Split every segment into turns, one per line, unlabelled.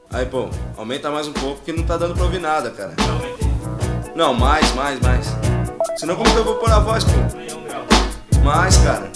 Aí, pô, aumenta mais um pouco que não tá dando pra ouvir nada, cara. Não, mais. Senão como que eu vou pôr a voz, pô? Mais, cara.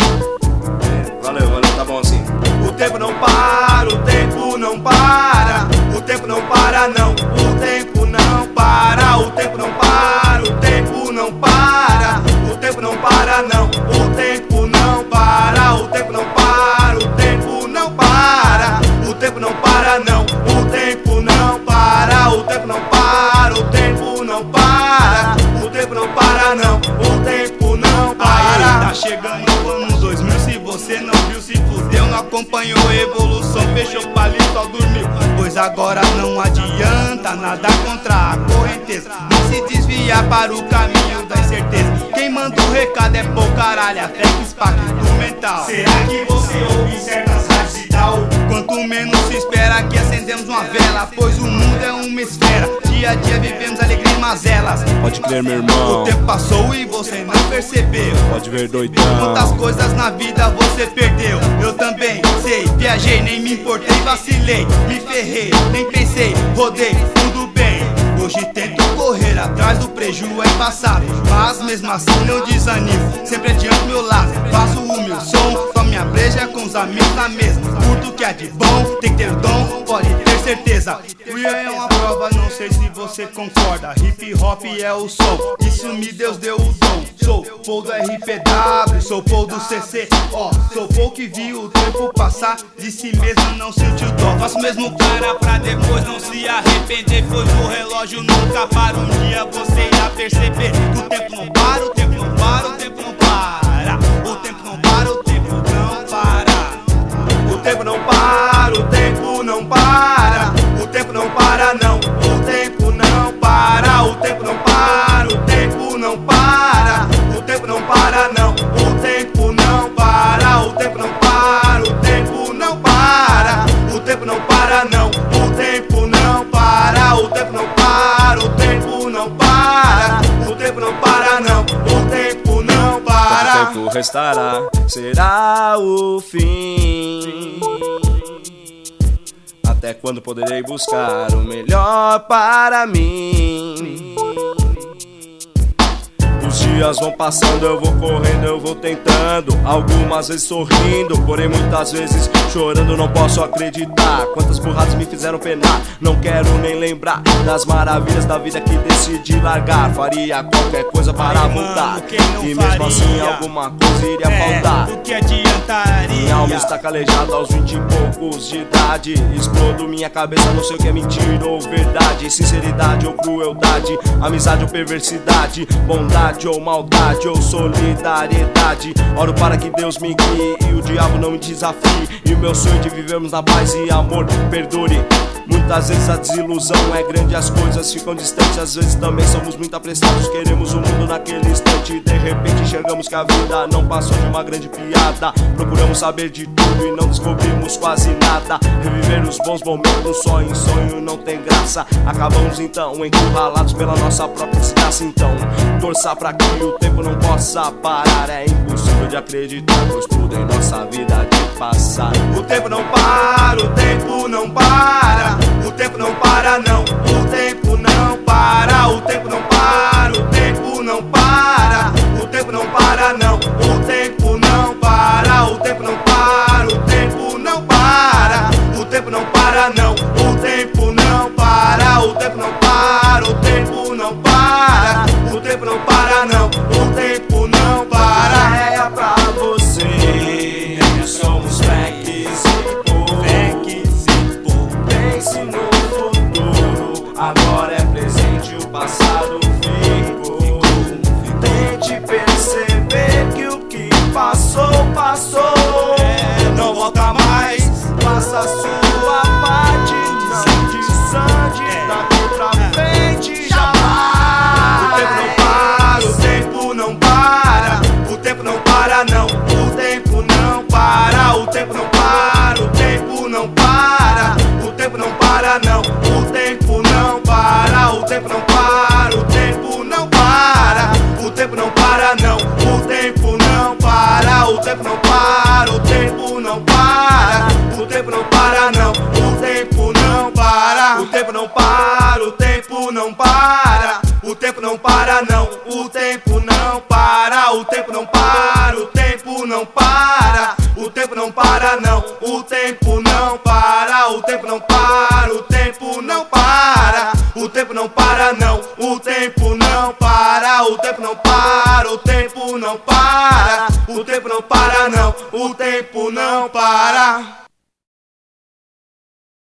Valeu, tá bom assim.
O tempo não para, o tempo não para. O tempo não para não, o tempo não para. O tempo não para, o tempo não para. O tempo não para não, o tempo não para. O tempo não para, o tempo não para. O tempo não para não, o tempo não para. O tempo não para, o tempo não para. O tempo não para não, o tempo não para. Aí, tá chegando o ano 2000, se você não viu, se fudeu, não acompanhou a evolução, fechou palito, só dormiu. Pois agora não adianta nada contra a correnteza, não se desviar para o caminho da incerteza. Quem manda o recado é pô caralho, até que espaca instrumental. Será que você ouve certas rádios e tal? Quanto menos se espera que acendemos uma vela, pois o mundo é uma esfera, dia a dia vivemos alegria e mazelas.
Pode crer, meu irmão,
o tempo passou e você não percebeu.
Pode ver, doidão,
quantas coisas na vida você perdeu. Eu também sei, viajei, nem me importei, vacilei, me ferrei, nem pensei, rodei, tudo bem. Hoje tento correr atrás do preju é passado, mas mesmo assim não desanimo, sempre adianto meu lado. Faço o meu som, só minha breja com os amigos na mesa. Curto que é de bom, tem que ter o dom, pode ter certeza. Real é uma prova, não sei se você concorda. Hip hop é o som, isso me Deus deu o dom. Sou Paul do RPW, sou Paul do CC, ó. Sou Paul que viu o tempo passar, de si mesmo não sentiu dó. Faço mesmo cara pra depois não se arrepender, pois o relógio nunca para. Um dia você irá perceber que o tempo não para, o tempo não para, o tempo não para. O tempo não para, o tempo não para. O tempo não para, o tempo não para. O tempo não para não, o tempo não para. O tempo não para, o tempo não para. O tempo não para não, o tempo não para. O tempo não para, o tempo não para. O tempo não para não, o tempo não para. O tempo não para, o tempo não para. O tempo não para não, o tempo não para.
O tempo restará, será o fim. Até quando poderei buscar o melhor para mim? Os dias vão passando, eu vou correndo, eu vou tentando. Algumas vezes sorrindo, porém muitas vezes chorando. Não posso acreditar quantas burradas me fizeram penar. Não quero nem lembrar das maravilhas da vida que decidi largar. Faria qualquer coisa para voltar, e mesmo assim alguma coisa iria faltar.
O que adiantaria?
Minha alma está calejada aos 20 e poucos de idade. Explodo minha cabeça, não sei o que é mentira ou verdade, sinceridade ou crueldade, amizade ou perversidade, bondade ou maldade ou solidariedade. Oro para que Deus me guie e o diabo não me desafie, e o meu sonho de vivermos na paz e amor perdure. Muitas vezes a desilusão é grande, as coisas ficam distantes. Às vezes também somos muito apressados, queremos o mundo naquele instante. De repente enxergamos que a vida não passou de uma grande piada. Procuramos saber de tudo e não descobrimos quase nada. Reviver os bons momentos só em sonho não tem graça. Acabamos então encurralados pela nossa própria desgraça. Então torça pra que o tempo não possa parar. É impossível de acreditar, pois tudo em nossa vida há de passar.
O tempo não para, o tempo não para. O tempo não para não, o tempo não para. O tempo não para, o tempo não para. O tempo não para não, o tempo não para. O tempo não para, o tempo não para. O tempo não para não, o tempo não para. O tempo não para, o tempo não para. O tempo não para não, o tempo não para.
É pra você, somos Vex e Paul. Pense no futuro, agora é presente, o passado ficou. Tente perceber que o que passou, passou.
Não volta mais.
Faça a sua parte, não desande, daqui pra frente jamais.
O tempo não para, o tempo não para. O tempo não para não, o tempo não para. O tempo não para, o tempo não para. O tempo não para não, o tempo não para. O tempo não para, o tempo não para. O tempo não para não, o tempo não para. O tempo não para, o tempo não para. O tempo não para não, o tempo não para. para. O tempo não para não, o tempo não para. O tempo não para, o tempo não para. O tempo não para não, o tempo não para. O tempo não para, o tempo não para. O tempo não para não, o tempo não para. O tempo não para, o tempo não para. O tempo não para não, o tempo não para.